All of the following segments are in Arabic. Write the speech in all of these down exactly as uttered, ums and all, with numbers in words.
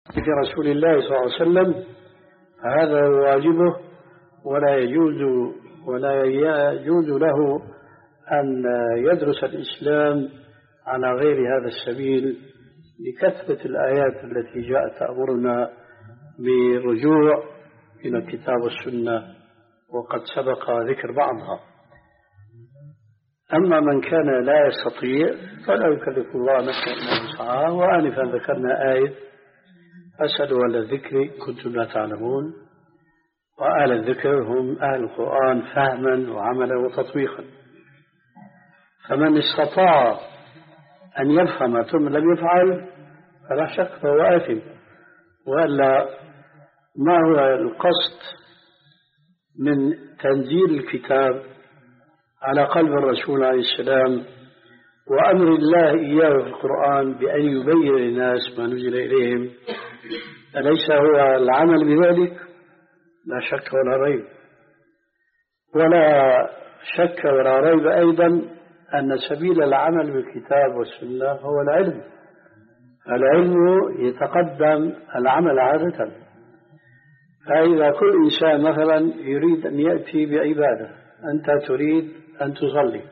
في رسول الله صلى الله عليه وسلم هذا واجبه، ولا يجوز ولا يجوز له أن يدرس الإسلام على غير هذا السبيل لكثرة الآيات التي جاءت تأمرنا بالرجوع إلى الكتاب والسنة، وقد سبق ذكر بعضها. أما من كان لا يستطيع فلا يكلف الله نفسا إلا وسعها. وآنفا ذكرنا آية فاسألوا أهل الذكر كنتم لا تعلمون، وأهل الذكر هم أهل القرآن فهما وعملا وتطبيقا. فمن استطاع أن يفهم ثم لم يفعل فلا شك فهو آثم. وإلا ما هو القصد من تنزيل الكتاب على قلب الرسول عليه السلام وأمر الله إياه في القرآن بأن يبين للناس ما نزل إليهم؟ أليس هو العمل بذلك؟ لا شك ولا ريب. ولا شك ولا ريب أيضا أن سبيل العمل بالكتاب والسنة هو العلم. العلم يتقدم العمل عادة. فإذا كل إنسان مثلا يريد أن يأتي بعبادة، أنت تريد أن تصلي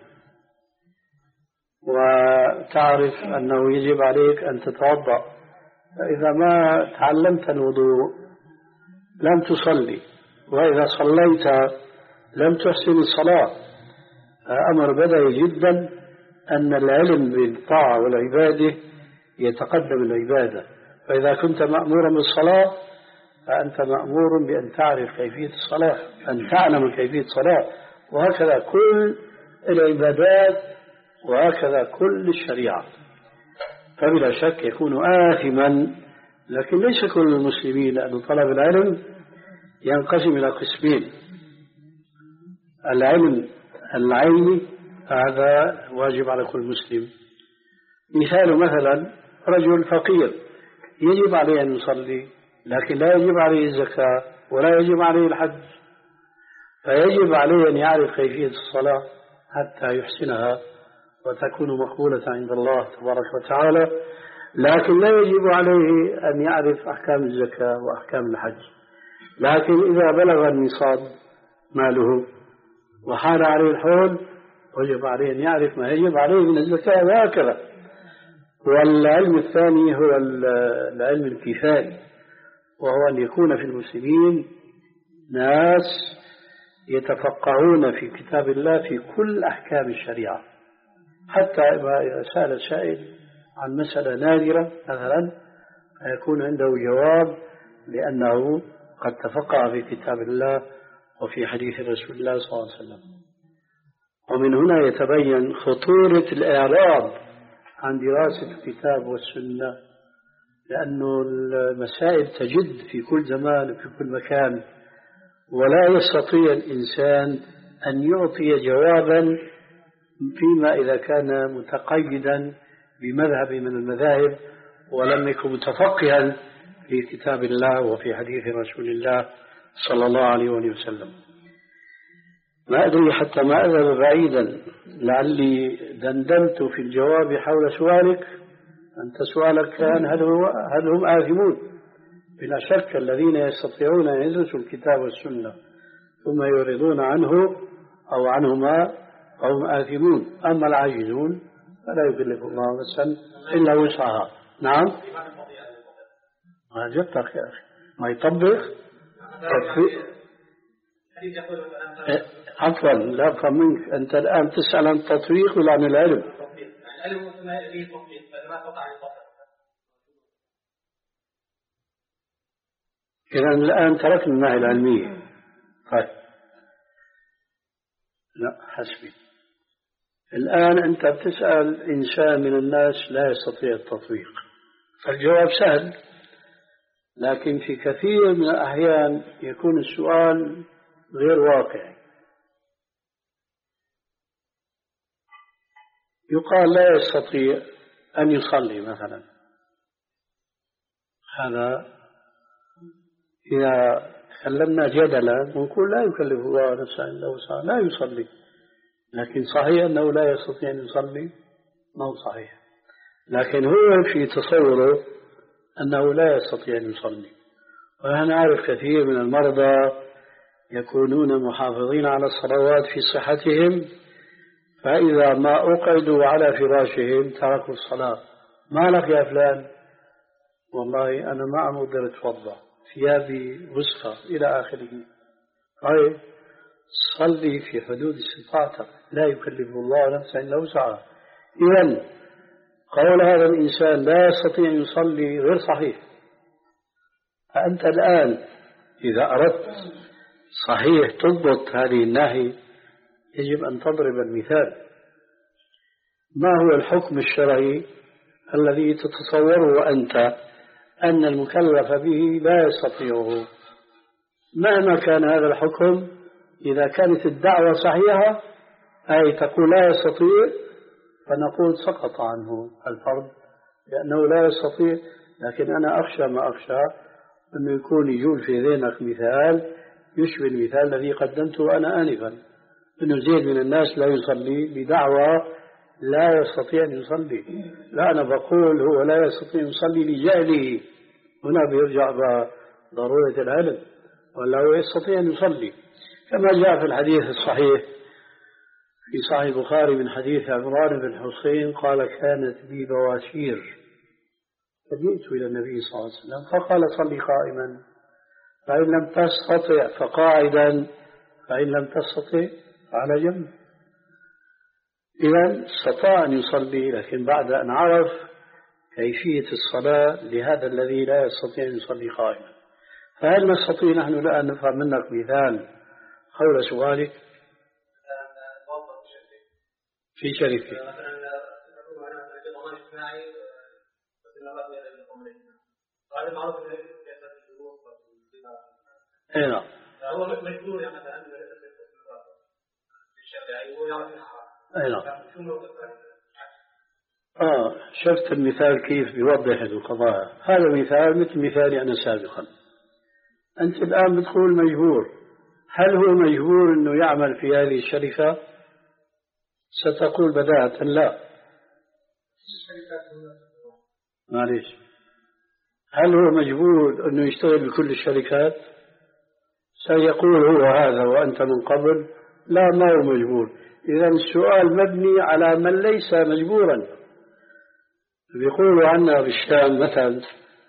وتعرف أنه يجب عليك أن تتوضأ، فإذا ما تعلمت الوضوء لم تصلي، وإذا صليت لم تحسن الصلاة. أمر بديهي جدا أن العلم بالطاعة والعبادة يتقدم العبادة. فإذا كنت مأمورا بالصلاة فأنت مأمور بأن تعرف كيفية الصلاة، أن تعلم كيفية الصلاة، وهكذا كل العبادات وهكذا كل الشريعة. فبلا شك يكون آثما. لكن ليس كل المسلمين، لأن طلب العلم ينقسم إلى قسمين: العلم العيني هذا واجب على كل مسلم. مثال مثلا رجل فقير يجب عليه أن يصلي، لكن لا يجب عليه الزكاة ولا يجب عليه الحج، فيجب عليه أن يعرف كيفية الصلاة حتى يحسنها وتكون مقبولة عند الله تبارك وتعالى. لكن لا يجب عليه أن يعرف أحكام الزكاة وأحكام الحج. لكن إذا بلغ النصاب ماله وحال عليه الحول وجب عليه أن يعرف ما يجب عليه من الزكاة وهكذا. والعلم الثاني هو العلم الكفائي، وهو أن يكون في المسلمين ناس يتفقهون في كتاب الله في كل أحكام الشريعة، حتى إذا سأل سائل عن مسألة نادرة مثلا فيكون عنده جواب لأنه قد تفقه في كتاب الله وفي حديث رسول الله صلى الله عليه وسلم. ومن هنا يتبين خطورة الإعراض عن دراسة الكتاب والسنة، لأنه المسائل تجد في كل زمان وفي كل مكان، ولا يستطيع الإنسان أن يعطي جوابا فيما إذا كان متقيدا بمذهب من المذاهب ولم يكن متفقها في كتاب الله وفي حديث رسول الله صلى الله عليه وسلم. ما أدري حتى ما أذهب بعيدا، لعلي دندنت في الجواب حول سؤالك. أنت سؤالك كان هل, هو هل هم آثمون؟ بلا شك الذين يستطيعون أن يدرسوا الكتاب والسنة ثم يعرضون عنه أو عنهما فهم آثمون. أما العاجزون فلا يكلف الله نفسا إلا وسعها. نعم، ما جبتك يا أخي ما يطبق. عفوا لا أفهم منك، أنت الآن تسأل عن التطبيق ولا عن العلم؟ العلم ما به تطبيق، فما تقع التطبيق. إذا الآن تركنا الناحية العلمية. طيب لا حسبي. الآن أنت بتسأل إنسان من الناس لا يستطيع التطبيق، فالجواب سهل، لكن في كثير من الأحيان يكون السؤال غير واقعي. يقال لا يستطيع أن يصلي مثلا، هذا إذا تكلمنا جدلا نقول لا يكلف الله نفسا إلا وسعها، لا يصلي. لكن صحيح أنه لا يستطيع أن يصلي؟ ما هو صحيح. لكن هو في تصوره أنه لا يستطيع أن يصلي. ونحن نعرف كثير من المرضى يكونون محافظين على الصلوات في صحتهم، فإذا ما أقعدوا على فراشهم تركوا الصلاة. ما لك يا فلان؟ والله أنا ما عم أقدر أتوضأ، ثيابي وسخة إلى آخره. طيب صلي في حدود استطاعتك، لا يكلف الله نفسا إلا وسعها. إذن قول هذا الإنسان لا يستطيع أن يصلي غير صحيح. فأنت الآن إذا أردت صحيح تضبط هذه الناحية يجب أن تضرب المثال. ما هو الحكم الشرعي الذي تتصوره أنت أن المكلف به لا يستطيعه؟ مهما كان هذا الحكم، إذا كانت الدعوة صحيحة أي تقول لا يستطيع، فنقول سقط عنه الفرض لأنه لا يستطيع. لكن أنا أخشى ما أخشى أنه يكون يجول في ذهنك مثال يشبه المثال الذي قدمته أنا آنفا، أنه زيد من الناس لا يصلي بدعوى لا يستطيع أن يصلي. لا، أنا بقول هو لا يستطيع أن يصلي لجهله. هنا بيرجع ضرورة العلم، ولا هو يستطيع أن يصلي كما جاء في الحديث الصحيح في صحيح البخاري من حديث عمران بن حسين قال كانت بي بواشير فجئت إلى النبي صلى الله عليه وسلم فقال صلي قائما، فإن لم تستطع فقاعدا، فإن لم تستطع فعلى جنب. إذن استطاع أن يصلي، لكن بعد أن عرف كيفية الصلاة لهذا الذي لا يستطيع أن يصلي قائما. فهل نستطيع نحن الآن نفهم منك مثال حول سؤالك في شركة؟ اي نعم. هو مجبور يعني مثلا الشرعي ويعرف اي نعم. اه شفت المثال كيف بيوضح القضايا؟ هذا مثال مثل مثالي انا سابقا. انت الان بتقول مجبور، هل هو مجبور انه يعمل في هذه الشركة؟ ستقول بداهة لا. معليش، هل هو مجبور انه يشتغل بكل الشركات؟ سيقول هو هذا وأنت من قبل لا، ما هو مجبور. إذا السؤال مبني على من ليس مجبورا. بيقولوا عنا بالشام مثلا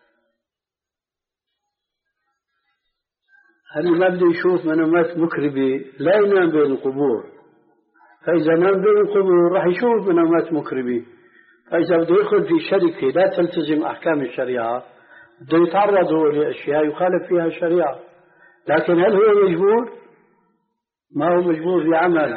هل ما بده يشوف منامات مكربة لا ينام بين القبور، فإذا نام بين القبور راح يشوف منامات مكربة. فإذا بده يدخل في شركة لا تلتزم أحكام الشريعة بده يتعرض لأشياء يخالف فيها الشريعة. لكن هل هو مجبور؟ ما هو مجبور في عمل.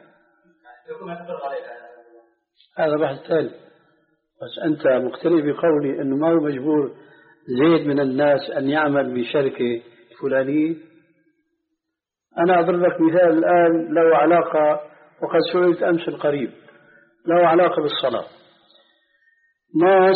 هذا بحث ثاني. بس أنت مقتنع بقولي أنه ما هو مجبور زيد من الناس أن يعمل بشركة فلانية. أنا أضرب لك مثال الآن له علاقة، وقد سئلت أمس القريب، له علاقة بالصلاة. ناس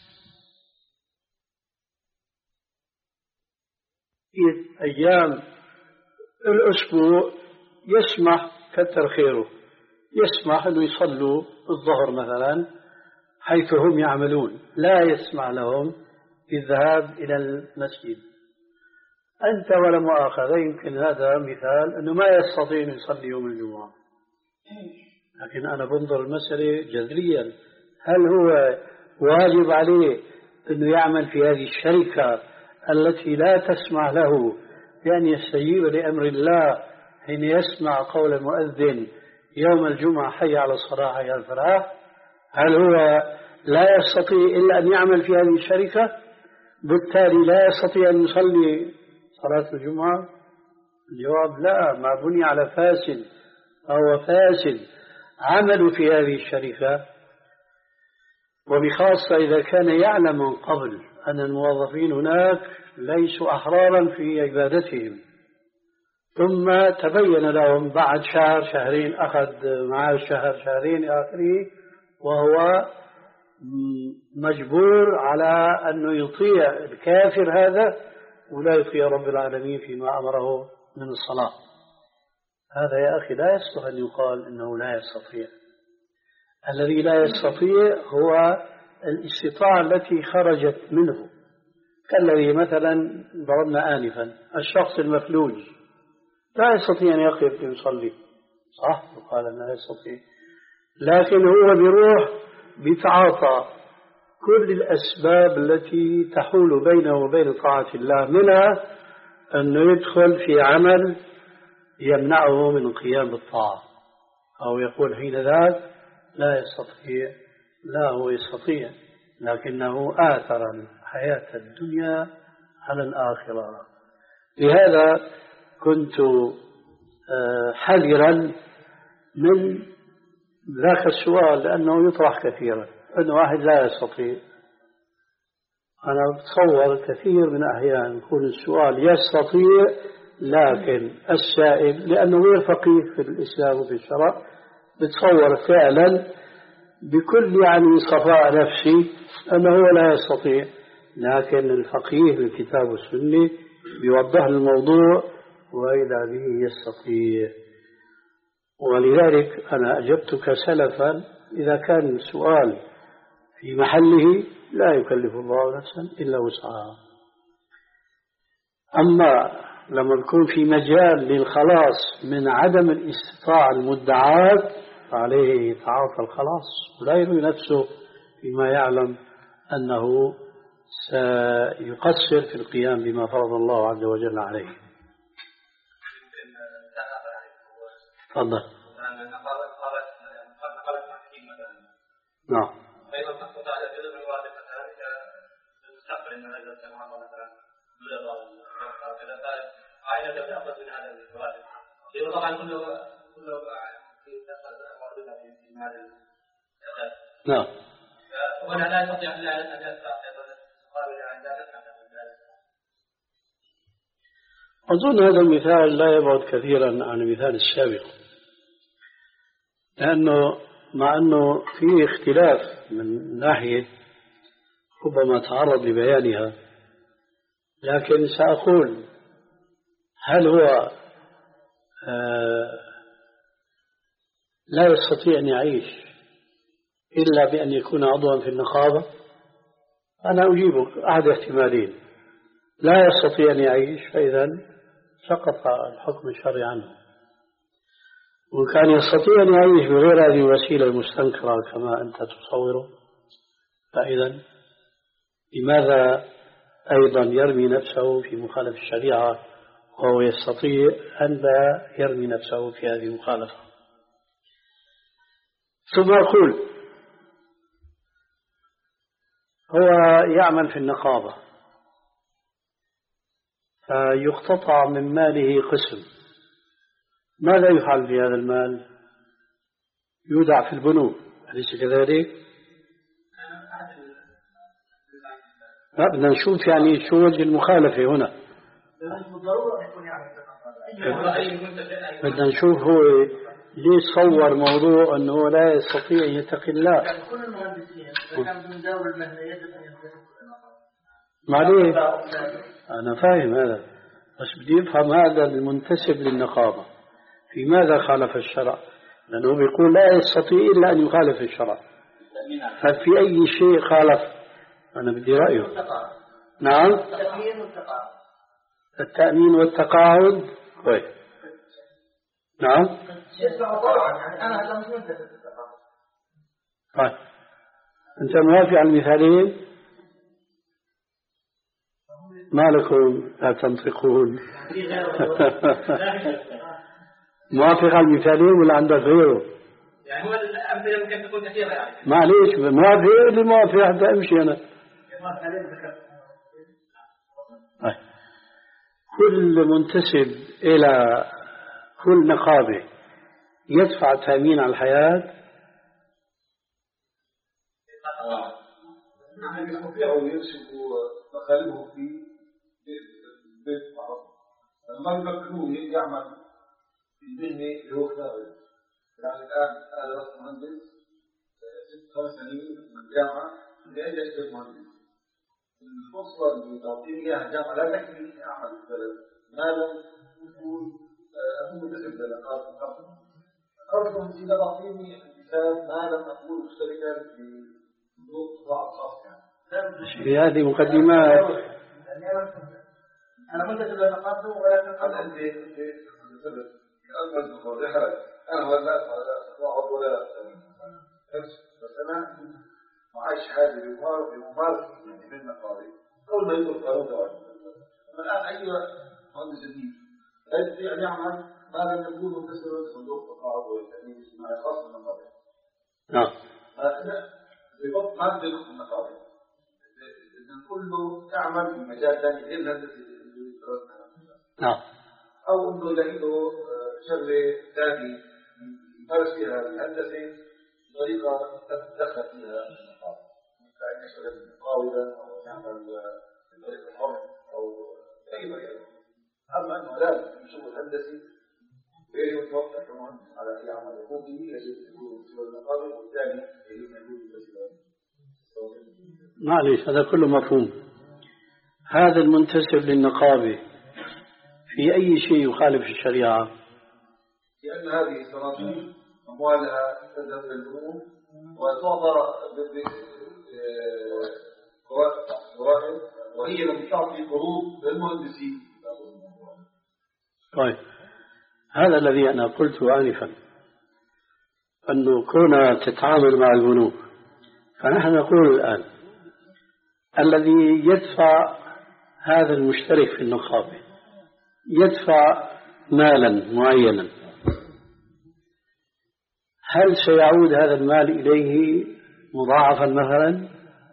في أيام الأسبوع يسمح كتر خيره يسمح أنه يصلوا الظهر مثلا حيث هم يعملون، لا يسمح لهم بالذهاب إلى المسجد. أنت ولا مؤاخذة يمكن هذا مثال أنه ما يستطيع أن يصلي يوم الجمعة، لكن أنا بنظر المسألة جذريا. هل هو واجب عليه أنه يعمل في هذه الشركة التي لا تسمع له بأن يستجيب لأمر الله حين يسمع قول المؤذن يوم الجمعة حي على الصلاة حي على الفلاح؟ هل هو لا يستطيع إلا أن يعمل في هذه الشركة بالتالي لا يستطيع أن يصلي صلاة الجمعة؟ الجواب لا، ما بني على فاسد فهو فاسد. عملوا في هذه الشركة، وبخاصة إذا كان يعلم من قبل أن الموظفين هناك ليسوا أحرارا في عبادتهم، ثم تبين لهم بعد شهر شهرين أخذ معاه شهر شهرين آخره وهو مجبور على أنه يطيع الكافر هذا ولا يطيع رب العالمين فيما أمره من الصلاة. هذا يا أخي لا يصلح أن يقال إنه لا يستطيع. الذي لا يستطيع هو الاستطاعة التي خرجت منه كالذي مثلا ضربنا آنفا الشخص المفلوج لا يستطيع أن يقف ليصلي، صح؟ وقال لا يستطيع، لكن هو بيروح بيتعاطى كل الأسباب التي تحول بينه وبين طاعة الله، منها أنه يدخل في عمل يمنعه من القيام بالطاعة، أو يقول حين ذاك لا يستطيع. لا، هو يستطيع، لكنه آثر الحياة الدنيا على الآخرة. لهذا كنت حذرا من ذاك السؤال، لأنه يطرح كثيرا، أن واحد لا يستطيع. أنا أتصور كثير من أحيان يكون السؤال يستطيع، لكن السائل لأنه غير فقيه في الإسلام وفي الشرع بتصور فعلا بكل يعني صفاء نفسي أنه لا يستطيع، لكن الفقيه بالكتاب والسنة بيوضح الموضوع وإذا به يستطيع. ولذلك أنا أجبتك سلفا إذا كان السؤال في محله لا يكلف الله نفسا إلا وسعها. أما لما يكون في مجال للخلاص من عدم الاستطاعة المدعاة فعليه يتعاطى الخلاص ولا يروي نفسه فيما يعلم أنه سيقصر في القيام بما فرض الله عز وجل عليه. تفضل. نعم. طبعا كله كله نعم. وأنا لا أستطيع إلا أن أدفع قابل عن ذلك. أظن هذا المثال لا يبعد كثيرا عن المثال السابق، لأنه مع أنه فيه اختلاف من ناحية ربما تعرض لبيانها، لكن سأقول هل هو آه لا يستطيع أن يعيش إلا بأن يكون عضوا في النقابة؟ أنا أجيبك أحد احتمالين: لا يستطيع أن يعيش فإذا سقط الحكم الشرعي عنه، وكان يستطيع أن يعيش بغير هذه الوسيلة المستنكرة كما أنت تصوره، فإذا لماذا أيضا يرمي نفسه في مخالفة الشريعة وهو يستطيع أن لا يرمي نفسه في هذه المخالفة؟ ثم أقول هو يعمل في النقابة فيقتطع من ماله قسم، ماذا يفعل بهذا المال؟ يودع في البنوك، أليس كذلك؟ لا، بدنا نشوف يعني شو وجه المخالفة هنا. بدنا نشوف هو ليه صور موضوع أنه لا يستطيع أن يتقي الله. معليه أنا فاهم هذا، بس بدي أفهم هذا المنتسب للنقابة في ماذا خالف الشرع، لأنه بيقول لا يستطيع إلا أن يخالف الشرع، ففي أي شيء خالف؟ أنا بدي رأيه. نعم، التأمين والتقاعد. كويس. نعم. طيب أنت موافق على المثالين؟ ما لكم لا تنطقون؟ موافق على المثالين ولا عندك غيره؟ يعني هو الأمثلة ممكن تكون كثيرة يعني. معليش، موافق اللي موافق حتى أمشي أنا. كل منتسب إلى كل نقابة يدفع تأمين على الحياة. نحن يستطيع أن يمسكوا مخالبه في بيت بعض، ما يمكنوه يعمل في المهنة اللي هو خارج. يعني الآن أنا رأس مهندس ست خمس سنين من الجامعة لأجل أشتغل مهندس. الفرصة اللي تعطيني إياها الجامعة لا تكفي أعمل في البلد ما لم يكون أكون متسبب للأقارب القرض. أقارب المهندسين تعطيني مثال ما لم أكون مشتركا في ضغط قطاع الخاص. في هذه مقدمات أنا منتج للنقاط ولا هل أنت أنت أنا الدخول يحرج أنا ولا أقعد ولا بس أنا معاش حاجة بمار بمار يعني من مقاري أول ما يدخل قانون دوائي الآن أي مهندس جديد لا يستطيع أن يعمل ما لم يكون مكسر صندوق تقاعد والتأمين الاجتماعي خاص بالمقاري. نعم. ببط ما بدك في المقاري. إذا كله يعمل في مجال ثاني غير الهندسة. نعم. أو إنه له شغلة ثانية يمارس فيها الهندسة بطريقة تتدخل فيها المقاولة، كأن يشتغل مقاولا أو يعمل بطريقة حر أو أي مجال. أما أنه لازم يشوف الهندسي ويجب أن توقع كمهندس على أي عمل يقوم به يجب أن يكون بسبب المقاولة والثاني يجب أن يكون بسبب. معليش هذا كله مفهوم. هذا المنتسب للنقابة في أي شيء يخالف الشريعة؟ لأن هذه الصناديق أموالها تذهب للبنوك وتعطى بفوائد وهي لم تعطي قروض للمهندسين. طيب هذا الذي أنا قلته آنفا أنه كونها تتعامل مع البنوك، فنحن نقول الآن الذي يدفع هذا المشترك في النقابة يدفع مالا معينا، هل سيعود هذا المال إليه مضاعفا مثلا؟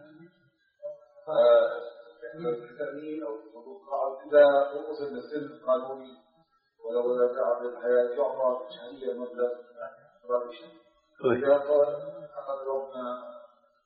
التأمين أو صندوق القرض إذا وصل للسن القانوني ولو لا تعب الحياة يعطى شهريا مبلغ رئيسي. إذا أخذ ربنا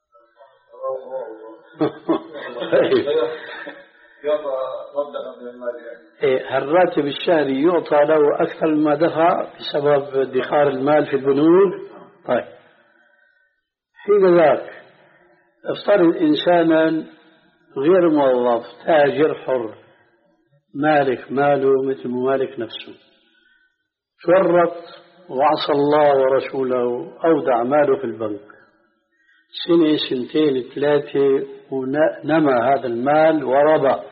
يعطى مبلغا من المال يعني. الراتب الشهري يعطى له أكثر مما دفع بسبب ادخار المال في البنوك. طيب حين ذاك افترض إنسانا غير موظف تاجر حر مالك ماله مثل مالك نفسه، فرط وعصى الله ورسوله أودع ماله في البنك سنة سنتين ثلاثة ونمى هذا المال وربى،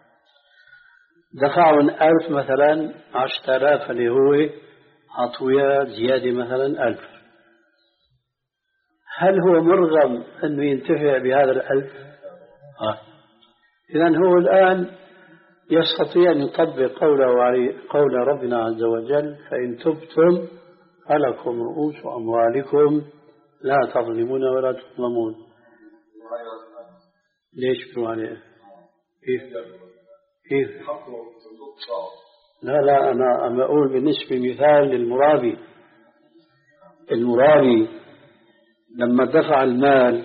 دفعوا ألف مثلا عشرة آلاف اللي هو عطوية زيادة مثلا ألف، هل هو مرغم أنه ينتفع بهذا الألف؟ آه. إذن هو الآن يستطيع أن يطبق قوله عليه قول ربنا عز وجل فإن تبتم فلكم رؤوس أموالكم لا تظلمون ولا تظلمون. ليش بيقولوا عليه؟ كيف؟ كيف؟ لا لا أنا أنا أقول بالنسبة مثال للمرابي، المرابي لما دفع المال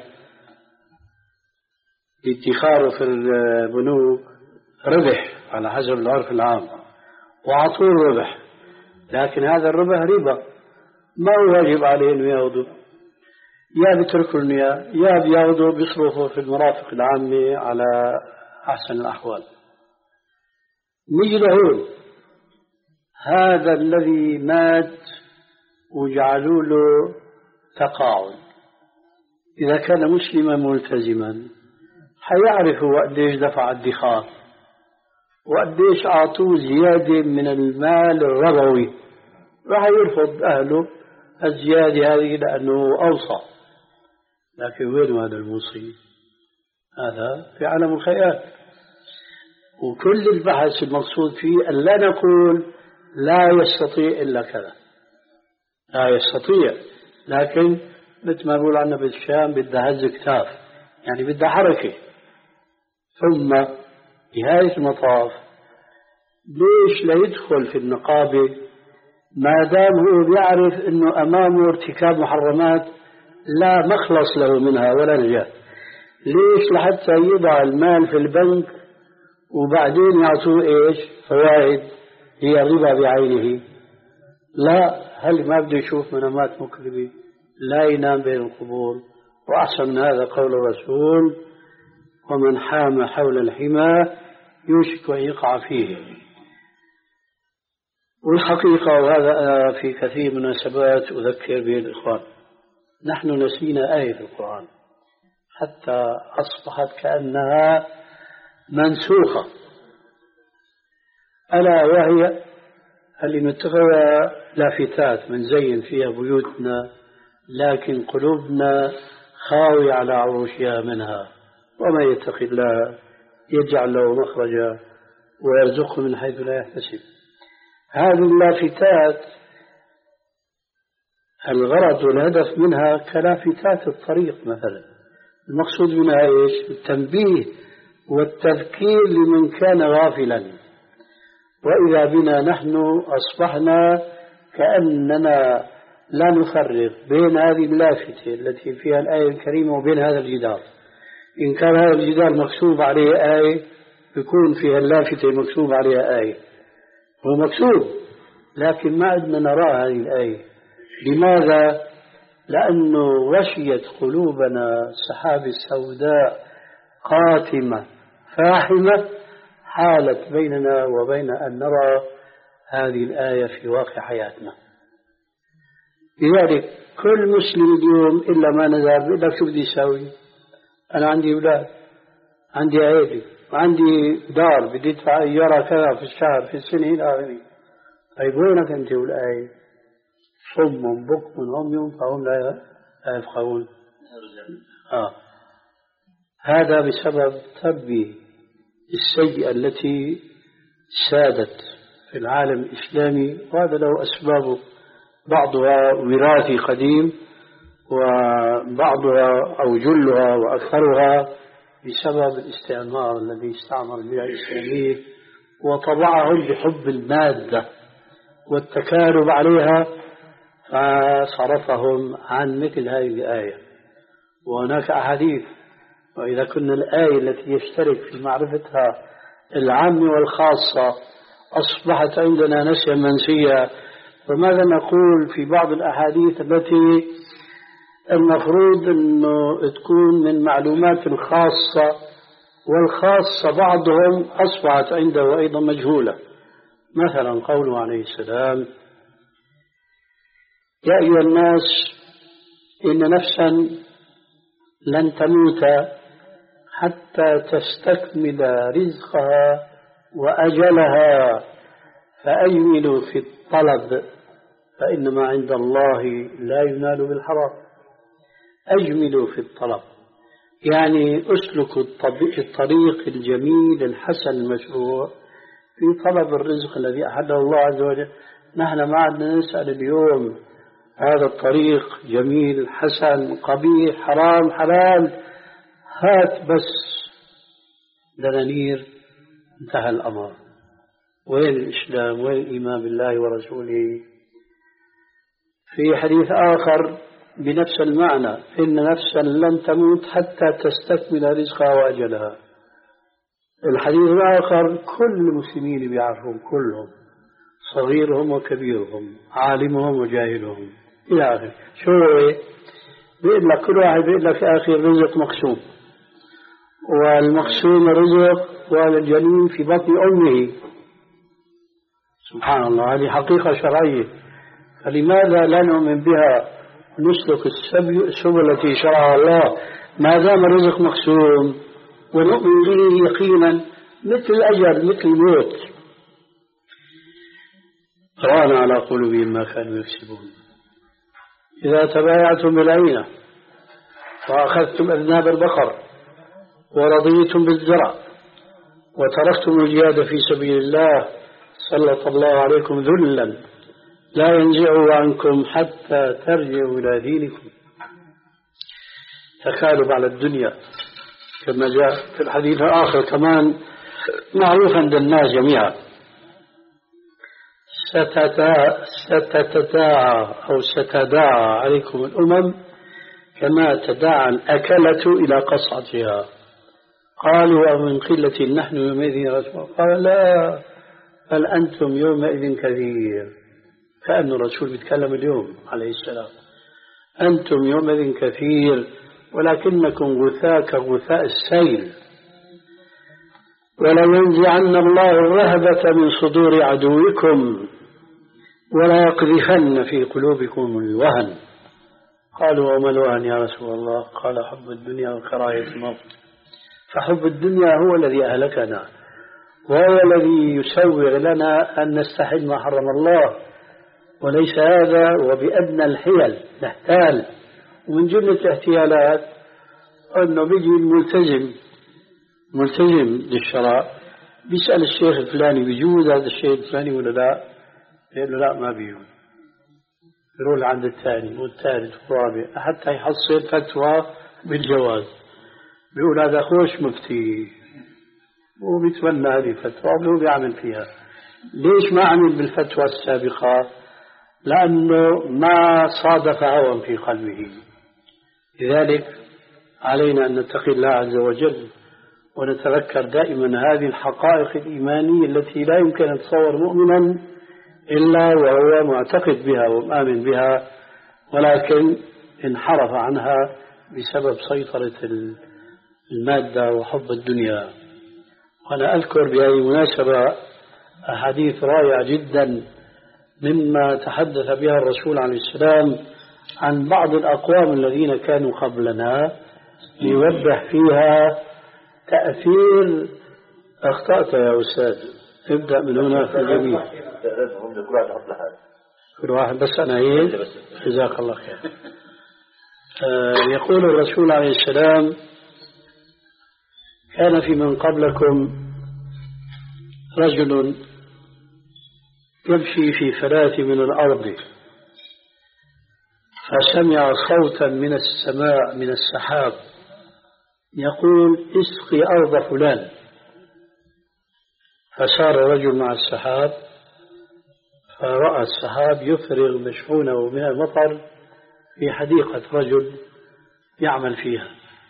ادخاره في البنوك ربح على حسب العرف العام وعطوه ربح، لكن هذا الربح ربا ما هو واجب عليه أنه يأخذه، يا بتركوا النية يا بيأخذوا بيصرفوا في المرافق العامة على أحسن الأحوال. نيجي لهون هذا الذي مات وجعلوا له تقاعد، إذا كان مسلما ملتزما حيعرفوا قديش دفع الادخار وقديش أعطوه زيادة من المال الربوي، راح يرفض أهله الزيادة هذه لأنه أوصى. لكن وين هذا الموصي؟ هذا في عالم الخيال، وكل البحث المقصود فيه أن لا نقول لا يستطيع إلا كذا، لا يستطيع، لكن مثل ما نقول عنا بالشام بدها هز كتاف، يعني بدها حركة. ثم نهاية المطاف ليش لا يدخل في النقابة ما دام هو بيعرف أنه أمامه ارتكاب محرمات لا مخلص له منها ولا نجاة؟ ليش لحتى يضع المال في البنك وبعدين يعطوه إيش فوائد هي الربا بعينه؟ لا، هل ما بده يشوف منامات مكذبة؟ لا ينام بين القبور. وأحسن من هذا قول الرسول ومن حام حول الحمى يوشك أن يقع فيه. والحقيقة وهذا في كثير من المناسبات أذكر به الإخوان، نحن نسينا آية في القرآن حتى أصبحت كأنها منسوخة، ألا وهي اللي نتخذها لافتات من زين فيها بيوتنا، لكن قلوبنا خاوية على عروشها منها. وما يتق الله يجعل له مخرجا ويرزقه من حيث لا يحتسب. هذه اللافتات الغرض والهدف منها كلافتات الطريق مثلا، المقصود منها إيش؟ التنبيه والتذكير لمن كان غافلا. وإذا بنا نحن أصبحنا كأننا لا نفرق بين هذه اللافتة التي فيها الآية الكريمة وبين هذا الجدار. إن كان هذا الجدار مكتوب عليه آية يكون فيها اللافتة مكتوب عليها آية، هو مكتوب لكن ما عدنا نرى هذه الآية. لماذا؟ لأنه غشيت قلوبنا سحاب السوداء قاتمة فاحمة حالت بيننا وبين أن نرى هذه الآية في واقع حياتنا. لذلك كل مسلم اليوم إلا ما نزل بيقول لك شو بدي أسوي؟ أنا عندي أولاد، عندي عائلة، وعندي دار بدي أدفع إيجارها كذا في الشهر في السنة إلى آخره. طيب وينك أنت والآية؟ صم بكم عمي فهم لا يفقهون. آه. هذا بسبب تربية السيئة التي سادت في العالم الإسلامي، وهذا له أسبابه، بعضها وراثي قديم وبعضها أو جلها وأكثرها بسبب الاستعمار الذي استعمر البيئة الإسلامية وطبعهم بحب المادة والتكالب عليها، فصرفهم عن مثل هذه الآية. وهناك أحاديث، وإذا كنا الآية التي يشترك في معرفتها العام والخاصة أصبحت عندنا نسيا منسيا، فماذا نقول في بعض الأحاديث التي المفروض أنه تكون من معلومات الخاصة، والخاصة بعضهم أصبحت عنده أيضا مجهولة. مثلا قوله عليه السلام: يا أيها الناس إن نفسا لن تموت حتى تستكمل رزقها وأجلها فأجملوا في الطلب فإن ما عند الله لا ينال بالحرام. أجملوا في الطلب يعني أسلكوا الطريق الجميل الحسن المشروع في طلب الرزق الذي أحله الله عز وجل. نحن ما عدنا نسأل اليوم هذا الطريق جميل حسن قبيح حرام حلال، هات بس دنانير، انتهى الأمر. وين الإسلام؟ وين الإيمان بالله ورسوله؟ في حديث آخر بنفس المعنى: إن نفسا لن تموت حتى تستكمل رزقها وأجلها. الحديث الآخر كل المسلمين بيعرفون كلهم، صغيرهم وكبيرهم، عالمهم وجاهلهم إلى آخره. شو هو؟ بيقول لك كل واحد بيقول لك يا أخي الرزق مقسوم، والمقسوم الرزق والجنين في بطن أمه. سبحان الله، هذه حقيقة شرعية، فلماذا لا نؤمن بها نسلك السبل التي شرعها الله ما دام الرزق مقسوم ونؤمن به يقينا مثل الأجل مثل الموت؟ ران على قلوبهم ما كانوا يكسبون. إذا تبايعتم بالعينة وأخذتم أذناب البقر ورضيتم بالزرع وتركتم الجهاد في سبيل الله سلط الله عليكم ذلا لا ينزعه عنكم حتى ترجعوا إلى دينكم. تكالب على الدنيا كما جاء في الحديث الآخر كمان معروف عند الناس جميعا: ستتداعى أو ستداعى عليكم الأمم كما تداعى الأكلة إلى قصعتها. قالوا ومن قلة نحن يومئذ يا رسول الله؟ قال لا، بل أنتم يومئذ كثير. كأن الرسول بيتكلم اليوم عليه السلام: أنتم يومئذ كثير ولكنكم غثاء كغثاء السيل، ولا ينزعن الله الرهبة من صدور عدوكم ولا يقذفن في قلوبكم الوهن. قالوا وما الوهن يا رسول الله؟ قال حب الدنيا وكراهية الموت. فحب الدنيا هو الذي أهلكنا، وهو الذي يسوغ لنا أن نستحل ما حرم الله، وليس هذا وبأدنى الحيل نحتال. ومن جملة الاحتيالات أنه بيجي الملتزم ملتزم للشراء بيسأل الشيخ الفلاني بيجوز هذا الشيء الفلاني ولا لا؟ يقول له لا ما بيجوز. يروح عند الثاني والثالث والرابع حتى يحصل فتوى بالجواز. بيقول هذا خوش مفتي وبيتمنى هذه الفتوى وهو بيعمل فيها. ليش ما عمل بالفتوى السابقة؟ لأنه ما صادف هوى في قلبه. لذلك علينا أن نتقي الله عز وجل ونتذكر دائما هذه الحقائق الإيمانية التي لا يمكن أن تصور مؤمنا إلا وهو معتقد بها ومآمن بها، ولكن انحرف عنها بسبب سيطرة المادة وحب الدنيا. وأنا أذكر بهذه المناسبة أحاديث رائعة جدا مما تحدث بها الرسول عليه السلام عن بعض الأقوام الذين كانوا قبلنا، ليوضح فيها تأثير. أخطأت يا أستاذ، ابدأ من هنا في الجميع. كل واحد بس أنا هيك. جزاك الله خير. آه يقول الرسول عليه السلام: كان في من قبلكم رجل يمشي في فلاة من الأرض، فسمع صوتا من السماء من السحاب يقول: اسقي أرض فلان. فسار رجل مع السحاب فرأى السحاب يفرغ مشحونه من المطر في حديقة رجل يعمل فيها.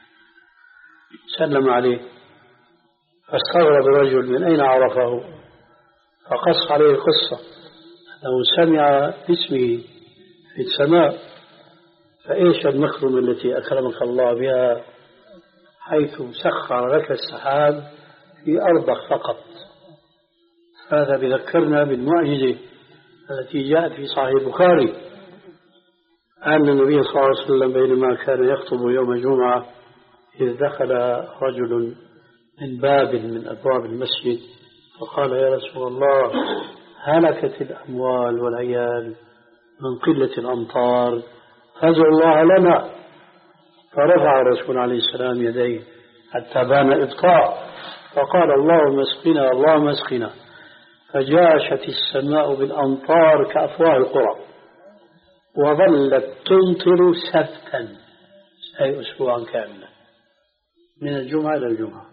سلم عليه فاستغرب الرجل من أين عرفه، فقص عليه القصة أنه سمع اسمه في السماء. فإيش المكرمة التي أكرمك الله بها حيث سخر لك السحاب في أرضك فقط. هذا بذكرنا بالمعجزة التي جاءت في صحيح البخاري أن النبي صلى الله عليه وسلم بينما كان يخطب يوم الجمعة إذ دخل رجل من باب من أبواب المسجد فقال: يا رسول الله، هلكت الأموال والعيال من قلة الأمطار، فادعو الله لنا. فرفع الرسول عليه السلام يديه حتى بان إبطاء فقال: اللهم اسقنا اللهم اسقنا. فجاشت السماء بالأمطار كأفواه القرى وظلت تمطر سفتا، أي أسبوعا كاملا من الجمعة إلى الجمعة.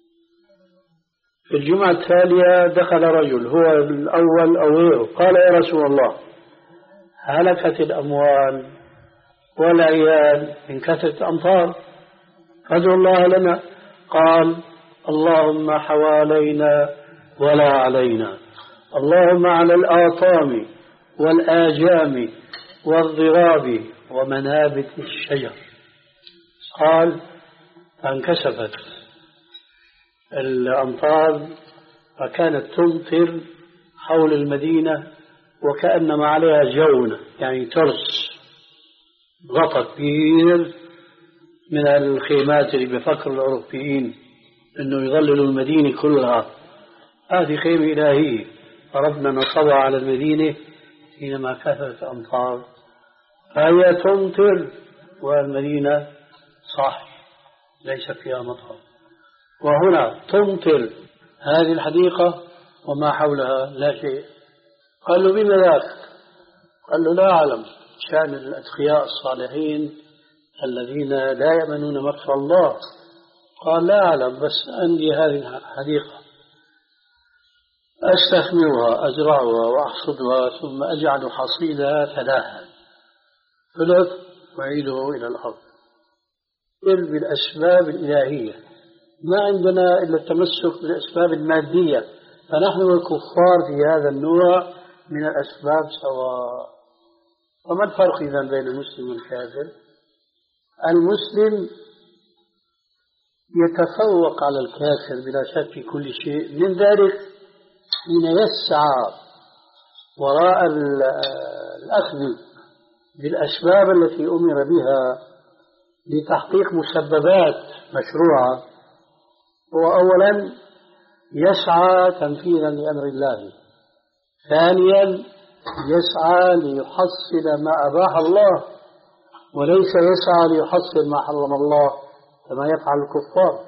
في الجمعة التالية دخل رجل هو الأول أو غيره قال: يا رسول الله، هلكت الأموال والعيال من كثرة الأمطار، فادعو الله لنا. قال: اللهم حوالينا ولا علينا، اللهم على الآطام والآجام والضراب ومنابت الشجر. قال: فانكسفت الأمطار فكانت تمطر حول المدينة وكأنما عليها جونة، يعني ترس، غطى كبير من الخيمات اللي بفكر الأوروبيين أنه يظللوا المدينة كلها. هذه خيمة إلهية ربنا نصبها على المدينة حينما كثرت الأمطار، فهي تمطر والمدينة صح ليس فيها مطر. وهنا تمطر هذه الحديقة وما حولها لا شيء. قال له: بما ذاك؟ قال له: لا أعلم، شأن الأتقياء الصالحين الذين لا يأمنون مكر الله. قال: لا أعلم، بس عندي هذه الحديقة أستثمرها أزرعها وأحصدها ثم أجعل حصيدها ثلاثا، ثلث وأعيده إلى الأرض. قل بالأسباب الإلهية، ما عندنا إلا التمسك بالأسباب المادية، فنحن والكفار في هذا النوع من الأسباب سواء. وما الفرق إذن بين المسلم والكافر؟ المسلم يتفوق على الكافر بلا شك في كل شيء، من ذلك حين يسعى وراء الأخذ بالأسباب التي أمر بها لتحقيق مسببات مشروعة، هو أولا يسعى تنفيذا لأمر الله، ثانيا يسعى ليحصل ما أباح الله وليس يسعى ليحصل ما حرم الله كما يفعل الكفار.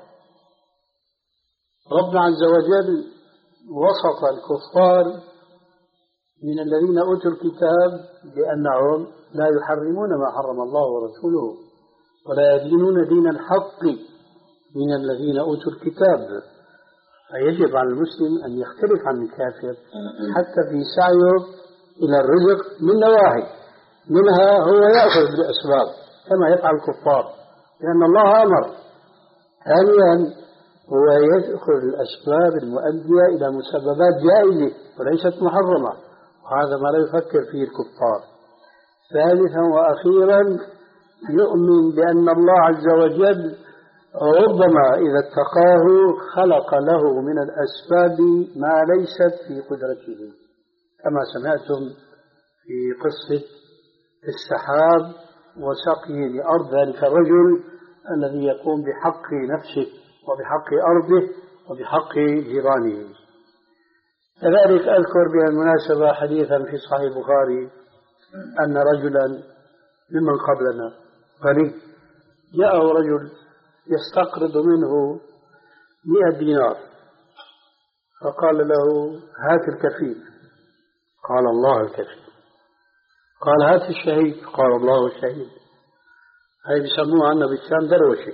ربنا عز وجل وصف الكفار من الذين أوتوا الكتاب بأنهم لا يحرمون ما حرم الله ورسوله ولا يدينون دين الحق من الذين أوتوا الكتاب. فيجب على المسلم أن يختلف عن الكافر حتى في سعيه إلى الرزق من نواحي، منها هو يأخذ بالأسباب كما يفعل الكفار لأن الله أمر. ثانيا هو يأخذ الأسباب المؤدية إلى مسببات جائزة وليست محرمة، وهذا ما لا يفكر فيه الكفار. ثالثا وأخيرا يؤمن بأن الله عز وجل ربما إذا اتقاه خلق له من الأسباب ما ليست في قدرته، كما سمعتم في قصة السحاب وسقيه لأرض ذلك الرجل الذي يقوم بحق نفسه وبحق أرضه وبحق جيرانه. كذلك أذكر بالمناسبة حديثا في صحيح البخاري أن رجلا ممن قبلنا غني جاءه رجل يستقرض منه مئة دينار، فقال له هات الكفيل، قال الله الكفيل. قال هات الشهيد، قال الله الشهيد. هاي بيسموها عنا بالشام دروشة.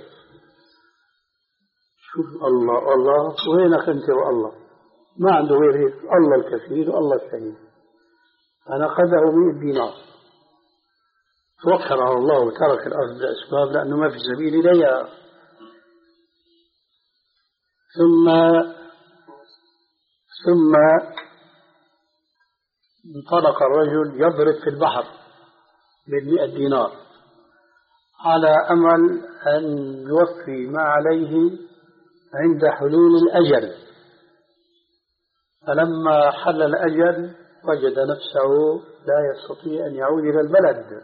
شوف الله الله وينك أنت والله، ما عنده غير هيك، الله الكفيل والله الشهيد. فنقده مئة دينار، توكل على الله وترك الأرض بالأسباب لأنه ما في سبيل إليها. ثم ثم انطلق الرجل يضرب في البحر بالمئة دينار على أمل أن يوفي ما عليه عند حلول الأجل. فلما حل الأجل وجد نفسه لا يستطيع أن يعود إلى البلد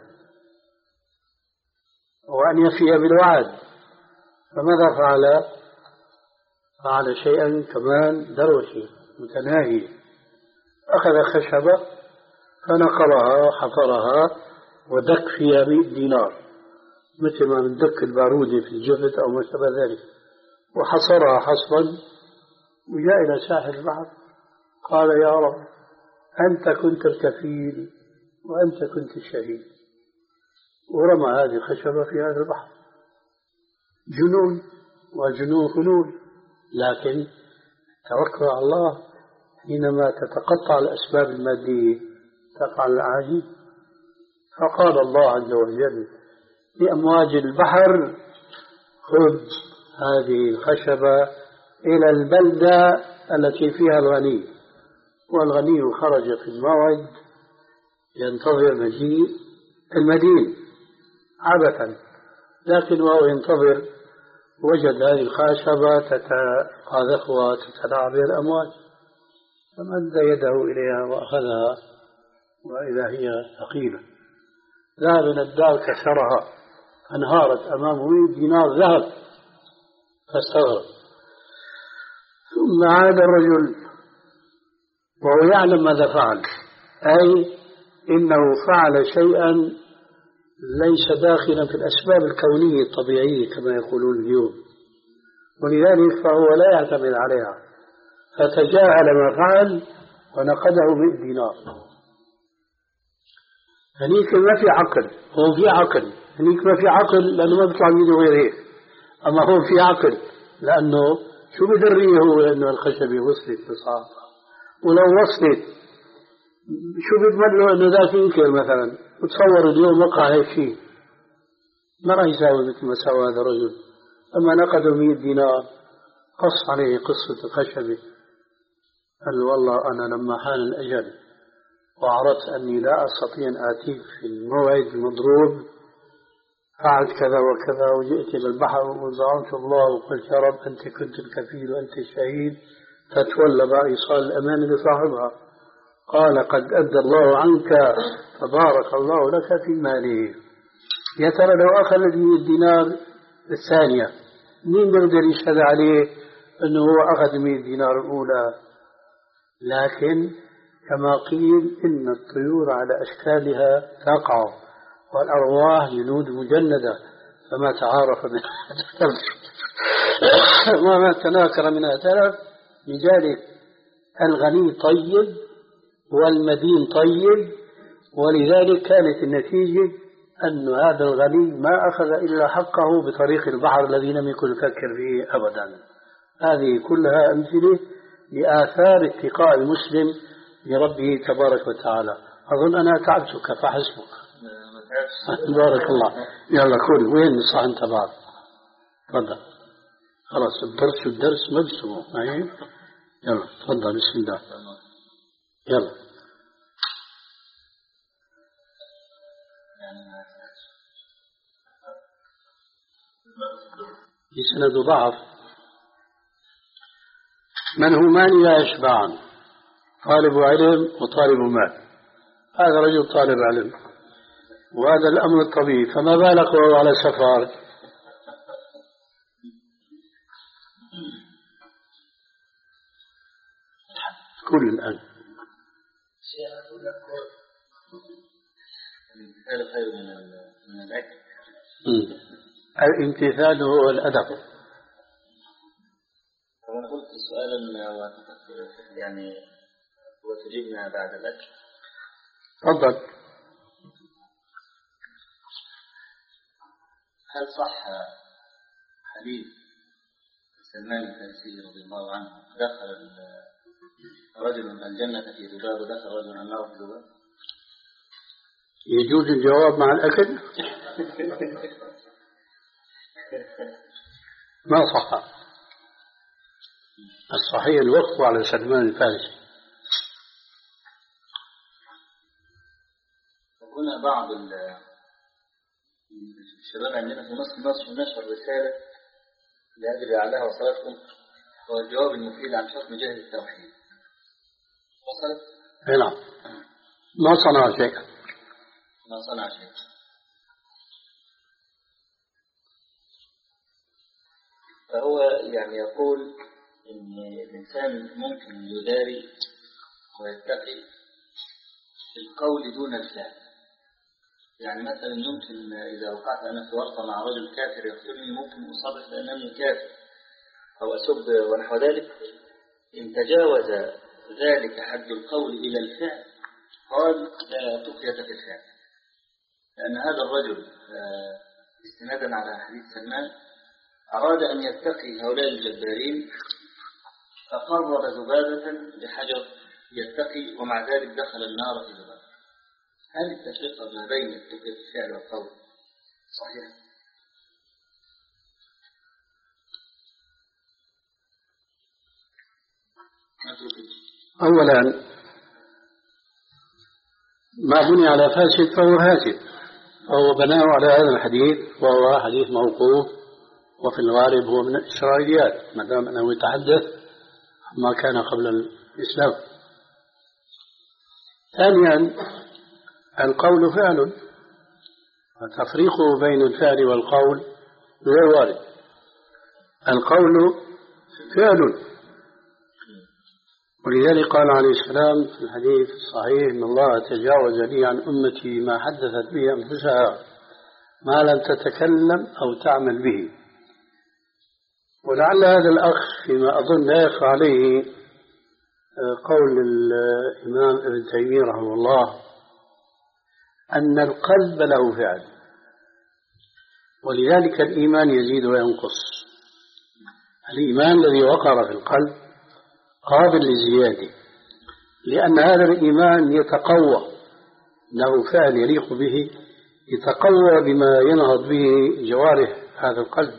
وأن يفي بالوعد. فماذا فعل؟ فعل شيئا كمان دروشي متناهي، أخذ خشبة فنقرها وحفرها ودك فيها مئة دينار مثل ما من دك البارودة في الجبل أو ما شابه ذلك، وحصرها حصبا وجاء إلى ساحل البحر قال يا رب أنت كنت الكفيل وأنت كنت الشهيد، ورمى هذه الخشبة في هذا البحر. جنون وجنون خلول، لكن توكل على الله حينما تتقطع الأسباب المادية تفعل العاجز. فقال الله عز وجل لأمواج البحر خذ هذه الخشبة إلى البلدة التي فيها الغني، والغني خرج في الموعد ينتظر مجيء المدين عبثا، لكن وهو ينتظر وجد هذه الخشبة تتقاذفها وتتلاعب بها الأمواج، فمد يده إليها وأخذها وإذا هي ثقيلة. ذهب إلى الدار كسرها فانهارت أمامه مئة دينار ذهب فاستغرب. ثم عاد الرجل وهو يعلم ماذا فعل، أي إنه فعل شيئا ليس داخلا في الأسباب الكونية الطبيعية كما يقولون اليوم، ولذلك فهو لا يعتمد عليها، فتجاهل ما فعل ونقده مئة دينار. هنيك ما في عقل، هو في عقل، هنيك ما في عقل لأنه ما بيطلع منه غير هيك، أما هو في عقل لأنه شو بدريه هو إنه الخشبة وصلت بصعبة، ولو وصلت شو بتمنوا إنه ذاك ينكر مثلا، وتصور اليوم وقع هيك شيء ما راح يساوي مثل ما سوى هذا الرجل. أما نقده مئة دينار قص عليه قصة الخشبة، قال له والله أنا لما حان الأجل وعرفت أني لا أستطيع أن آتيك في الموعد المضروب فعلت كذا وكذا، وجئت إلى البحر وزعمت الله وقلت يا رب أنت كنت الكفيل وأنت الشهيد، فتولى بقى إيصال الأمان لصاحبها. قال قد أدى الله عنك فبارك الله لك في ماله. يا ترى لو أخذ الدينار الثانية مين بيقدر يشهد عليه أنه هو أخذ مئة دينار الأولى، لكن كما قيل إن الطيور على أشكالها تقع والأرواح جنود مجندة، فما تعارف منها تلف وما تناكر منها تلف. لذلك الغني طيب والمدين طيب، ولذلك كانت النتيجة أن هذا الغني ما أخذ إلا حقه بطريق البحر الذي لم يكن يفكر فيه أبدا. هذه كلها أمثلة لآثار اتقاء المسلم لربه تبارك وتعالى. أظن أنا تعبتك فحسبك. بارك الله. يلا كل وين الصحن تبعك؟ تفضل. خلاص الدرس الدرس ما بسموه. يلا تفضل بسم الله. يلا. يسند ضعف. من همان لا يشبعان، طالب علم وطالب مال. هذا رجل طالب علم وهذا الأمر الطبيعي، فما بالك وهو على سفر؟ كل الآن الامتثال خير من الأكل. الامتثال هو الأدب. أنا قلت سؤالا يعني وتجيبنا بعد الأكل. تفضل. هل صح حديث سلمان الفارسي رضي الله عنه دخل رجل الجنة في ذباب ودخل رجل النار في ذباب؟ يجوز الجواب مع الأكل؟ ما صح. الصحيح الوقف على سلمان الفارسي. هنا بعض الشباب عندنا في مصر مصر نشر رسالة لأجل أعلاها وصلتكم، هو الجواب المفيد عن حكم جهل التوحيد. وصلت؟ نعم. ما صنع شيء. ما صنع شيء. فهو يعني يقول إن الإنسان ممكن يداري ويتقي القول دون الفعل. يعني مثلا يمكن إذا وقعت أنا في ورطة مع رجل كافر يقتلني ممكن أصرح بأنني كافر أو أسب ونحو ذلك. إن تجاوز ذلك حد القول إلى الفعل قال لا تقية في الفعل، لأن هذا الرجل استنادا على حديث سلمان أراد أن يتقي هؤلاء الجبارين فقرب ذبابة بحجر يتقي ومع ذلك دخل النار في ذبابة. هل التفرقة ما بين التقية الفعل والقول صحيح؟ أولا ما بني على فاسد فهو هاتف، فهو بناه على هذا الحديث وهو حديث موقوف، وفي الغالب هو من الإسرائيليات ما دام أنه يتحدث ما كان قبل الإسلام. ثانيا القول فعل، وتفريقه بين الفعل والقول غير وارد. القول فعل، ولذلك قال عليه السلام في الحديث الصحيح إن الله تجاوز لي عن أمتي ما حدثت به أنفسها ما لم تتكلم أو تعمل به. ولعل هذا الأخ فيما أظن لا يخفى عليه قول الإمام ابن تيمية رحمه الله أن القلب له فعل، ولذلك الإيمان يزيد وينقص. الإيمان الذي وقر في القلب قابل للزيادة، لأن هذا الإيمان يتقوى، له فعل يليق به، يتقوى بما ينهض به جوارح هذا القلب.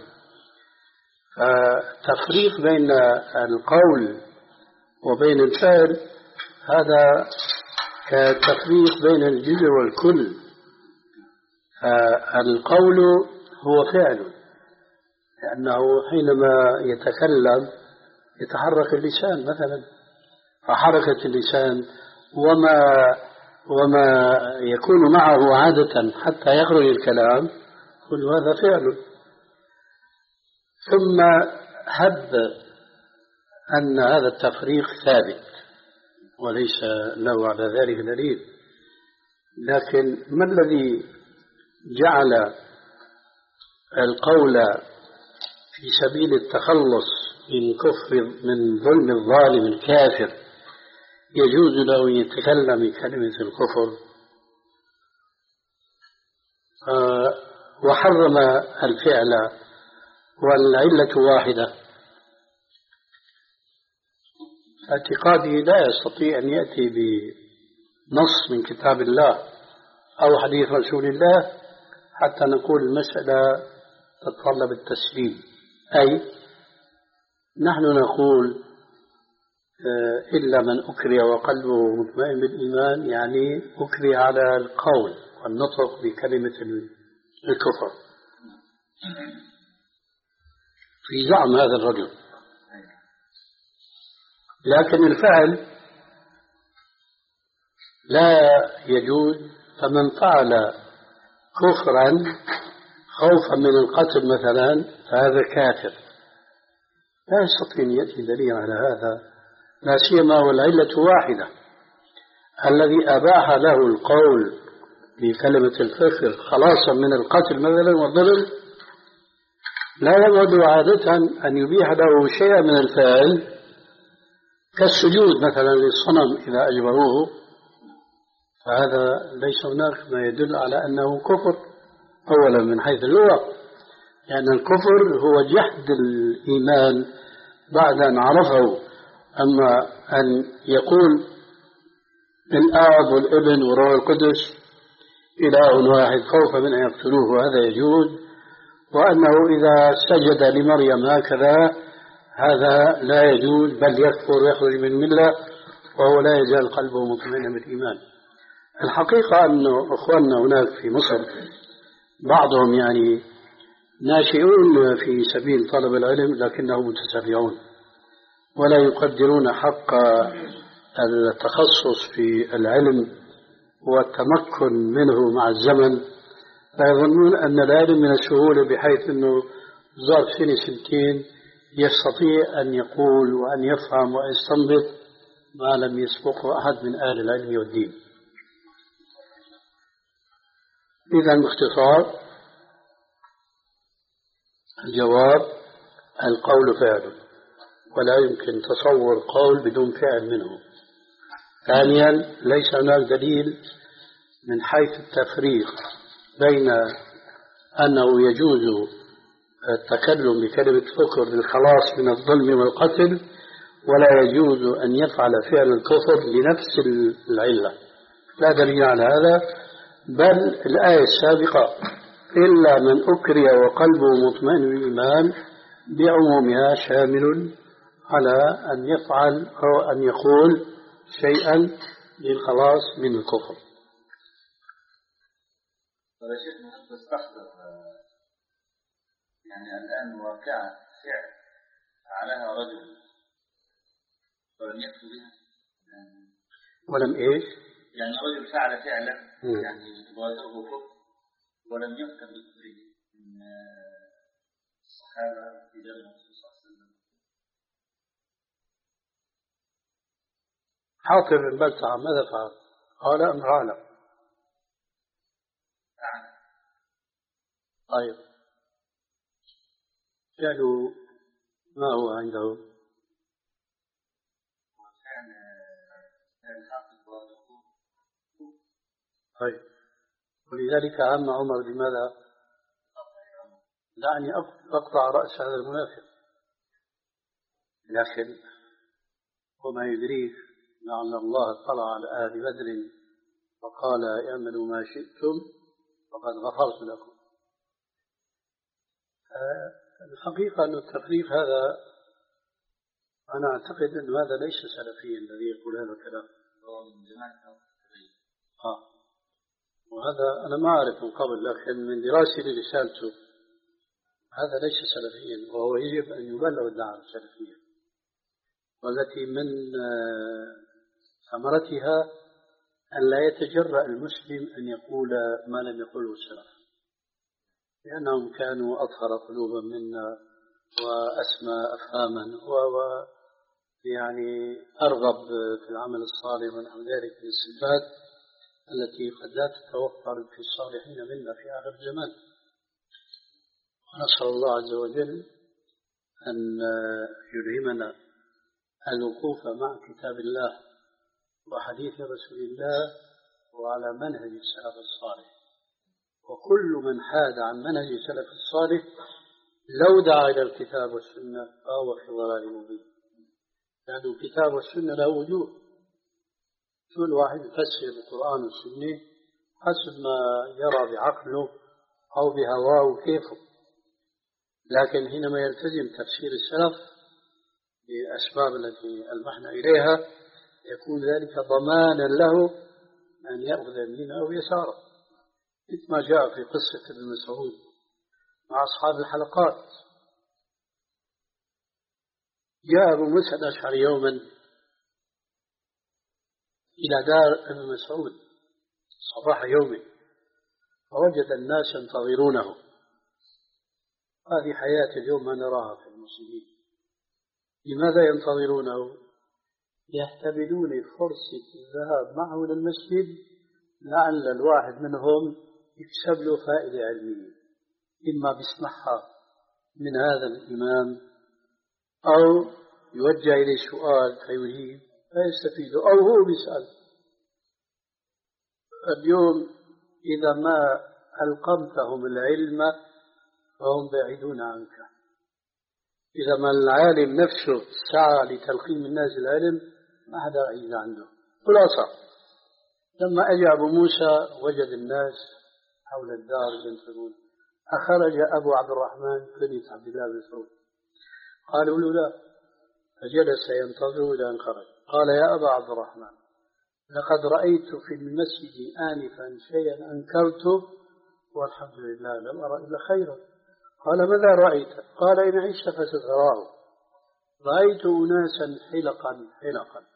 فالتفريق بين القول وبين الفعل هذا كالتفريق بين الجزء والكل. فالقول هو فعل، لأنه حينما يتكلم يتحرك اللسان مثلا، فحركة اللسان وما وما يكون معه عادة حتى يخرج الكلام كل هذا فعل. ثم هب أن هذا التفريق ثابت وليس له على ذلك دليل، لكن ما الذي جعل القول في سبيل التخلص من كفر من ظلم الظالم الكافر يجوز له أن يتكلم بكلمة الكفر آه وحرم الفعل والعلة واحدة؟ اعتقادي لا يستطيع أن يأتي بنص من كتاب الله أو حديث رسول الله حتى نقول المسألة تتطلب التسليم. أي نحن نقول إلا من أكره وقلبه مطمئن بالإيمان، يعني أكره على القول والنطق بكلمة الكفر في زعم هذا الرجل، لكن الفعل لا يجوز. فمن فعل كفرا خوفا من القتل مثلا فهذا كافر، لا يستطيع أن يأتي دليل على هذا، لا سيما والعلة واحدة. الذي أباح له القول بكلمة الكفر خلاصا من القتل مثلا والضرر لا يبعد عادة أن يبيح له شيئا من الفعل كالسجود مثلا للصنم إذا أجبروه، فهذا ليس هناك ما يدل على أنه كفر أولا من حيث اللغة، لأن يعني الكفر هو جحد الإيمان بعد أن عرفه. أما أن يقول الآب والابن والروح القدس إله واحد خوفا من أن يقتلوه هذا يجوز، وأنه إذا سجد لمريم هكذا هذا لا يجوز بل يكفر ويخرج من الملة وهو لا يزال قلبه مطمئنا بالإيمان. الحقيقة أن أخواننا هناك في مصر بعضهم يعني ناشئون في سبيل طلب العلم لكنهم متسرعون ولا يقدرون حق التخصص في العلم والتمكن منه مع الزمن، فيظنون أن العلم من السهولة بحيث أنه ظرف سنة سنتين يستطيع أن يقول وأن يفهم ويستنبط ما لم يسبقه أحد من أهل العلم والدين. إذا باختصار الجواب القول فعل ولا يمكن تصور قول بدون فعل منه. ثانيا ليس هناك دليل من حيث التفريق بين أنه يجوز التكلم بكلمة كفر للخلاص من الظلم والقتل ولا يجوز أن يفعل فعل الكفر لنفس العلة، لا دليل على هذا. بل الآية السابقة إلا من أكره وقلبه مطمئن بالإيمان بعمومها شامل على أن يفعل أو أن يقول شيئا للخلاص من الكفر. هذا شيء مهم تستحضر يعني الآن واقعة فعل فعلها رجل ولم يكفر بها يعني ولم إيش؟ يعني رجل فعل فعلا يعني ظاهره كفر ولم يكفر بكفره من الصحابة في زمن الرسول صلى الله عليه وسلم. حاطب بن بلتعة ماذا فعل؟ قال أم فعل؟ طيب فعلوا ما هو عنده؟ طيب ولذلك عم عمر لماذا؟ دعني أقطع رأس هذا المنافق. لكن وما يدريك لعل الله اطلع على أهل بدر فقال اعملوا ما شئتم فقد غفرت لكم. الحقيقة أن التفريق هذا أنا أعتقد أن هذا ليس سلفيا الذي يقول هذا الكلام. آه. وهذا أنا ما أعرف من قبل، لكن من دراستي لرسالته هذا ليس سلفيا، وهو يجب أن يبلغ الدعوة السلفية والتي من ثمرتها أن لا يتجرأ المسلم أن يقول ما لم يقله السلف، لأنهم كانوا أطهر قلوبا منا وأسمى أفهاما يعني أرغب في العمل الصالح ونحو ذلك من الصفات التي قد لا تتوفر في الصالحين منا في آخر الزمان. ونسأل الله عز وجل أن يلهمنا الوقوف مع كتاب الله وحديث رسول الله وعلى منهج السلف الصالح. وكل من حاد عن منهج السلف الصالح لو دعا إلى الكتاب والسنة فهو في ضلال مبين، لأن يعني الكتاب والسنة له وجوه، كل واحد يفسر القرآن والسنة حسب ما يرى بعقله أو بهواه كيفه، لكن حينما يلتزم تفسير السلف بالأسباب التي ألمحنا إليها يكون ذلك ضمانا له أن يأخذ يمينه أو يساره، مثل ما جاء في قصة ابن مسعود مع أصحاب الحلقات. جاء أبو موسى الأشعري يوما إلى دار ابن مسعود صباح يومه فوجد الناس ينتظرونه. هذه حياة اليوم ما نراها في المسلمين. لماذا ينتظرونه؟ يحتملون فرصة الذهاب معه إلى المسجد لعل الواحد منهم يكسب له فائدة علمية، إما بيسمعها من هذا الإمام أو يوجه إليه سؤال فيجيب فيستفيد، أو هو بيسأل. اليوم إذا ما ألقمتهم العلم فهم بعيدون عنك. إذا ما العالم نفسه سعى لتلقين الناس العلم ما حدا بعيد عنده. خلاصة لما أجى أبو موسى وجد الناس حول الدار ينتظرون. أخرج أبو عبد الرحمن كنية عبد الله بن مسعود، قالوا له لا، فجلس ينتظر إلى أن خرج. قال يا أبا عبد الرحمن لقد رأيت في المسجد آنفا شيئا أنكرته والحمد لله لم أرى إلا خيرا. قال ماذا رأيت؟ قال إن عشت فستراه. رأيت أناسا حلقا حلقا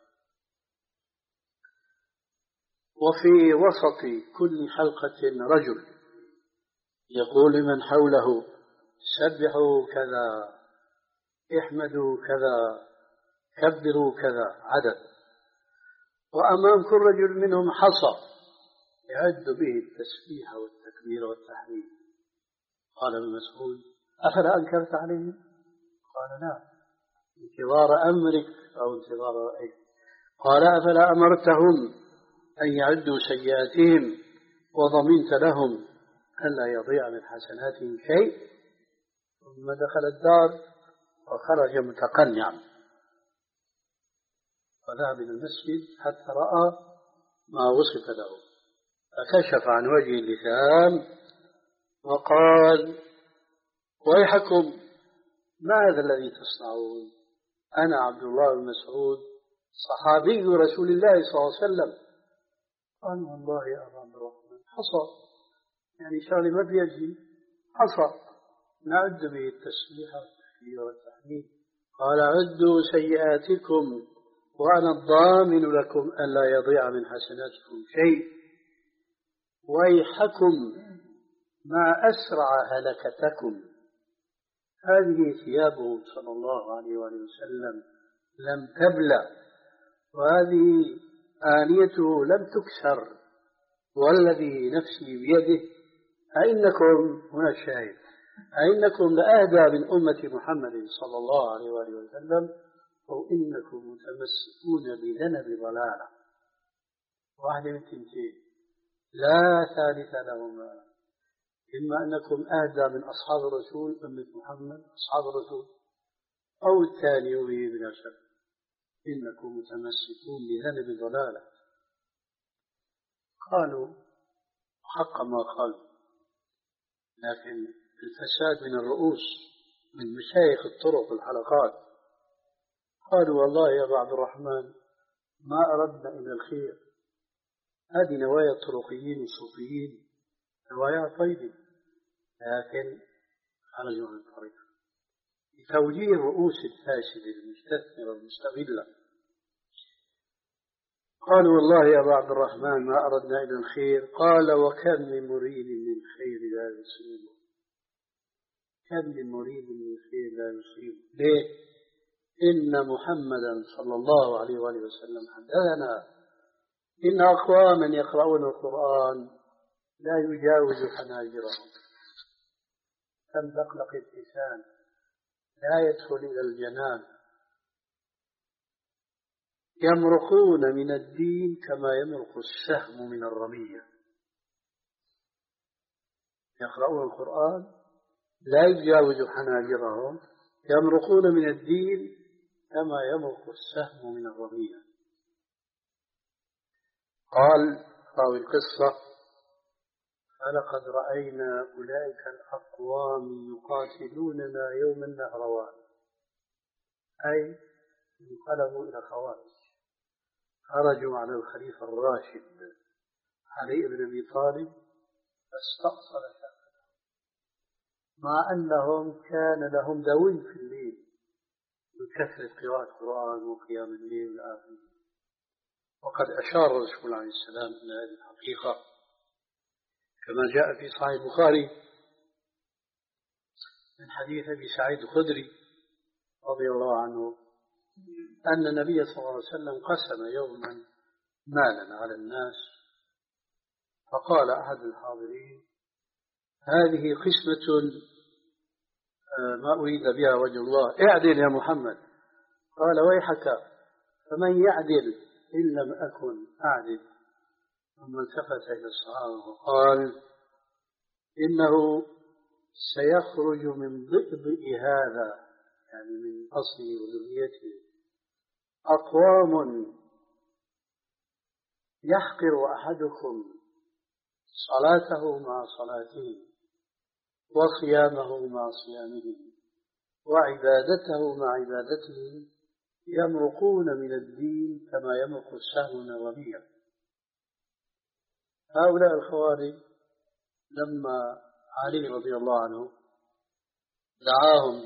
وفي وسط كل حلقة رجل يقول لمن حوله سبحوا كذا، احمدوا كذا، كبروا كذا عدد، وأمام كل رجل منهم حصى يعد به التسبيح والتكبير والتحميد. قال ابن مسعود أفلا أنكرت عليهم؟ قال لا، انتظار أمرك أو انتظار رأيك. قال أفلا أمرتهم أن يعدوا سيئاتهم وضمنت لهم ألا يضيع من حسناتهم شيء؟ ثم دخل الدار وخرج متقنعا وذهب إلى المسجد حتى رأى ما وصف له، فكشف عن وجه اللسان وقال ويحكم ماذا الذي تصنعون؟ أنا عبد الله بن مسعود صحابي رسول الله صلى الله عليه وسلم. قال والله يا أبا عبد الرحمن حصى، يعني شغلي ما بيجي، حصى نعد به التسبيح والتكبير والتحميد. قال عدوا سيئاتكم وأنا الضامن لكم ألا يضيع من حسناتكم شيء. ويحكم ما أسرع هلكتكم. هذه ثيابه صلى الله عليه وآله وسلم لم تبلى، وهذه آنيته لم تكسر، والذي نفسي بيده أئنكم هنا الشاهد أئنكم لأهدى من أمة محمد صلى الله عليه وآله وسلم أو إنكم متمسكون بذنب ضلالة. واحدة من تنتين لا ثالث لهما، إما أنكم أهدى من أصحاب الرسول أمة محمد أصحاب الرسول، أو الثاني وهي بلا شك إنكم متمسكون بذنب ضلالة. قالوا حق ما قالوا، لكن الفساد من الرؤوس من مشايخ الطرق والحلقات. قالوا والله يا أبا عبد الرحمن ما أردنا إلا الخير، هذه نوايا الطرقيين والصوفيين نوايا طيبة، لكن خرجوا عن الطريق لتوجيه الرؤوس الفاسدة المستثمرة المستغلة. قالوا والله يا أبا عبد الرحمن ما أردنا إلا الخير. قال وكم من مريد من خير لا يصيبه، كم من مريد من خير لا يصيبه. ليه؟ إن محمدا صلى الله عليه وآله وسلم حدثنا إن أقواما يقرؤون القرآن لا يجاوز حناجرهم كمدقلق اللسان لا يدخل إلى الجنان يمرقون من الدين كما يمرق السهم من الرمية. يقرؤون القرآن لا يجاوز حناجرهم يمرقون من الدين كما يمرق السهم من الرمية. قال راوي القصة فلقد رأينا أولئك الأقوام يقاتلوننا يوم النهروان، أي انقلبوا إلى خوارج، خرجوا على الخليفة الراشد علي بن أبي طالب فاستأصل شأنه، مع أنهم كان لهم دوي في الليل من كثرة قراءة القرآن وقيام الليل والآخر. وقد أشار الرسول عليه السلام إلى هذه الحقيقة كما جاء في صحيح البخاري من حديث أبي سعيد الخدري رضي الله عنه أن النبي صلى الله عليه وسلم قسم يوما مالا على الناس، فقال أحد الحاضرين هذه قسمة ما أريد بها وجه الله، اعدل يا محمد. قال ويحك فمن يعدل إن لم أكن أعدل. ثم التفت إلى الصحابة وقال إنه سيخرج من ضئضئ هذا، يعني من أصله وذريته، أقوام يحقر أحدكم صلاته مع صلاته وصيامه مع صيامه وعبادته مع عبادته يمرقون من الدين كما يمرق السهم من الرمية. هؤلاء الخوارج لما علي رضي الله عنه دعاهم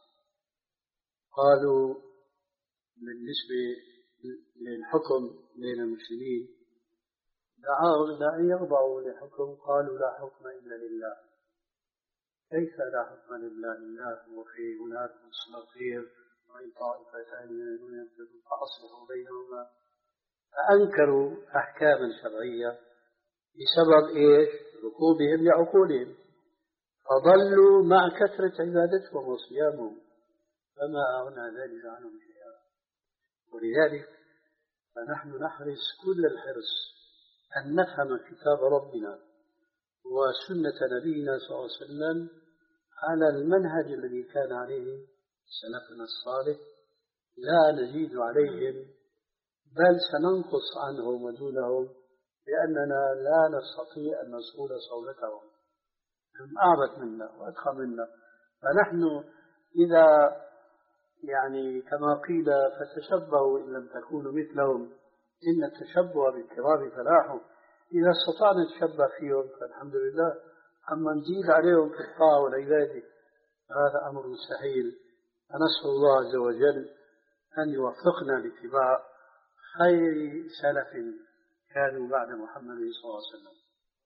قالوا بالنسبة للحكم بين المسلمين، دعاهم إلى أن يخضعوا لحكم، قالوا لا حكم إلا لله. كيف لا حكم لله؟ لله وفي هناك مستقيم وإن طائفتان من المؤمنين فأصلحوا بينهما. فأنكروا أحكاما شرعية بسبب إيش؟ ركوبهم لعقولهم، فضلوا مع كثرة عبادتهم وصيامهم فما أغنى ذلك عنهم شيئا. ولذلك فنحن نحرص كل الحرص أن نفهم كتاب ربنا وسنة نبينا صلى الله عليه وسلم على المنهج الذي كان عليه سلفنا الصالح، لا نزيد عليهم بل سننقص عنهم ودونهم، لأننا لا نستطيع أن نصول صولتهم، هم أعبد منا وأدخل منا. فنحن إذا يعني كما قيل فتشبهوا إن لم تكونوا مثلهم إن التشبه بالكرام فلاح، إذا استطعنا نتشبه فيهم فالحمد لله، أما نزيد عليهم في الطاعة والعبادة هذا أمر مستحيل. فنسأل الله عز وجل أن يوفقنا لاتباع خير سلف كانوا بعد محمد صلى الله عليه وسلم.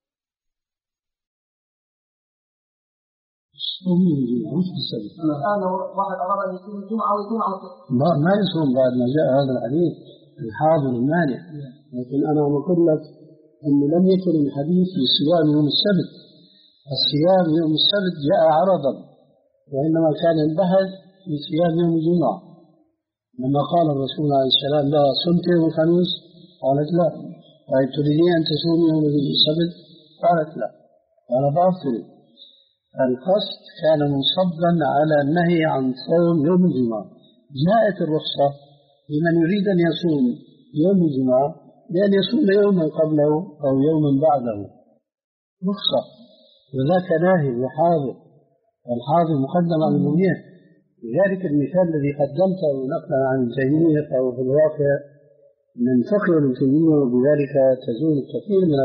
الآن واحد أراد أن يصوم الجمعة ويكون على ما يصوم بعد ما جاء هذا الحديث الحاضر المانع، لكن أنا أقول لك أنه لم يكن الحديث في صيام يوم السبت. الصيام يوم السبت جاء عرضا، وإنما كان البحث في صيام يوم الجمعة. لما قال الرسول عليه السلام لا صمت يوم الخميس؟ قالت لا. طيب تريدين أن تصوم يوم السبت؟ قالت لا. قال فأفطر. القصد كان منصبا على النهي عن صوم يوم الجمعة. جاءت الرخصة لمن يريد أن يصوم يوم الجمعة بأن يصوم يوما قبله أو يوما بعده، رخصة، وذاك ناهي وحاضر، والحاضر مقدم على المبيح. لذلك المثال الذي قدمته نقلا عن تيمية أو في الواقع من فقه ابن تيمية، وبذلك تزول الكثير من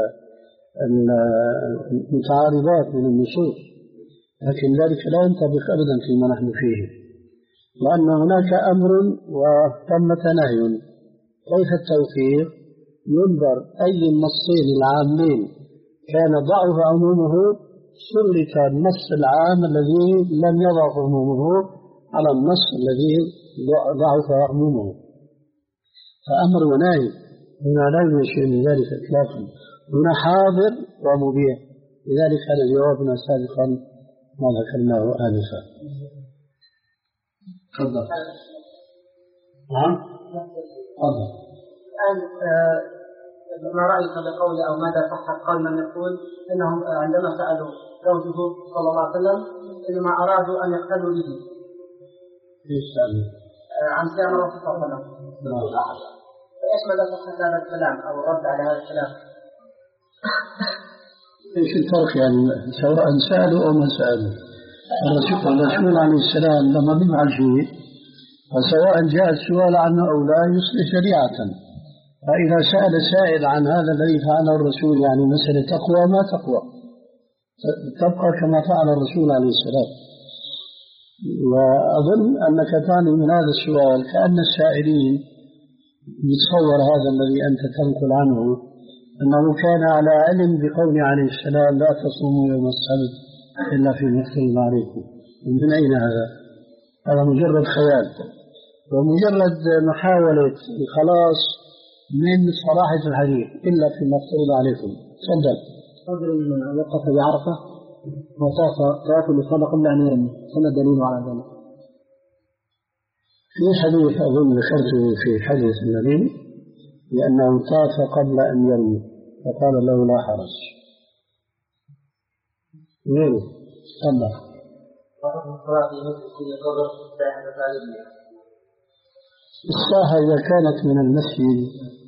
المتعارضات من النصوص، لكن ذلك لا ينطبق أبدا فيما نحن فيه، لأن هناك أمر وثمة نهي. كيف التوفيق؟ ينظر أي النصين العامين كان ضعف عمومه، شرك النص العام الذي لم يضع عمومه على النص الذي ضعف عمومه، فأمر ونهي هنا لا يوجد شيء من ذلك إطلاقا، هنا حاضر ومبيح. لذلك كان جوابنا سابقا ما ذكرناه آنفا. تفضل. نعم تفضل. الآن ما رأيك بقول أو ماذا صحة قول من يقول إنهم عندما سألوا زوجه صلى الله عليه وسلم إنما أرادوا أن يقتلوا به؟ إيش سألوا؟ عن صيام الرسول صلى الله عليه وسلم. فإيش مدى صحة هذا الكلام أو الرد على هذا الكلام؟ إيش الفرق يعني سواء سألوا أو ما سألوا؟ الرسول عليه السلام لما بيفعل شيء فسواء جاء السؤال عنه أو لا يصلح شريعة. فإذا سأل سائل عن هذا الذي فعله الرسول يعني مسألة تقوى ما تقوى تبقى كما فعل الرسول عليه السلام. وأظن أنك تعني من هذا السؤال كأن السائلين يتصور هذا الذي أنت تنقل عنه أنه كان على علم بقول عليه السلام لا تصوموا يوم السبت إلا في مفترض عليكم. من أين هذا؟ هذا مجرد خيال ومجرد محاولة الخلاص من صراحة الحديث إلا في مفترض عليكم. تفضل. رجل وقف بعرفة وطاف طواف الإفاضة قبل أن يرمي، فما الدليل على ذلك؟ في حديث أظن ذكرته في حديث النبي لأنه طاف قبل أن يرمي فقال له لا حرج. غيره. تفضل. الساحة إذا كانت من المسجد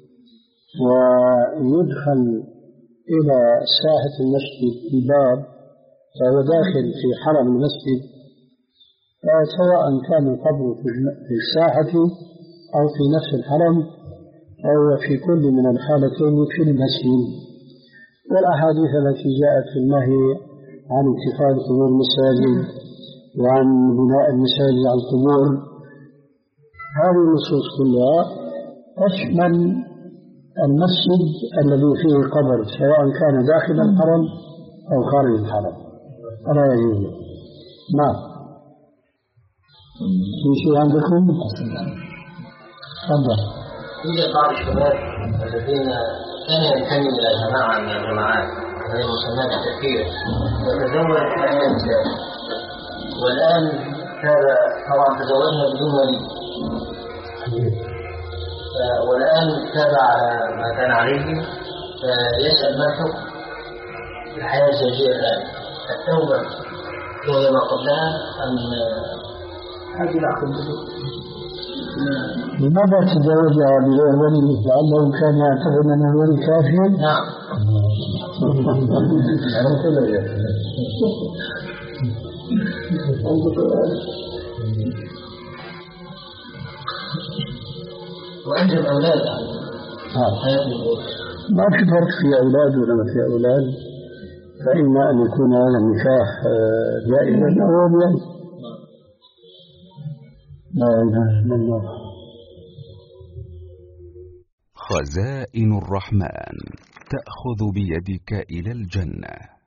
ويدخل إلى ساحة المسجد الباب فهو داخل في حرم المسجد، سواء كان القبر في الساحة أو في نفس الحرم أو في كل من الحالتين في المسجد. والأحاديث التي جاءت في النهي عن اتخاذ قبور المساجد وعن بناء المساجد على القبور هذه النصوص كلها تشمل المسجد الذي فيه قبر سواء كان داخل الحرم أو خارج الحرم. ألا يجوز. نعم. في شيء عندكم؟ تفضل. يوجد بعض الشباب الذين كان ينتمي إلى جماعة من الجماعات وهي مسمات التكفير وتزوج أيام الإسلام، والآن هذا طبعا تزوجها بدون ولي، والآن تابع على ما كان عليه فيسأل ما الحكم الحياة الزوجية الآن؟ التوبة وهي ما قبلها أم هذه العقل؟ لماذا تزوجها بغير ولي؟ لعله كان يعتقد أن الولي كافر. نعم. وعندهم أولاد ما في فرق في أولاد ولا ما في أولاد، فإما أن يكون هذا النكاح جائزا أو لا. لا إله إلا الله. خزائن الرحمن تأخذ بيدك إلى الجنة.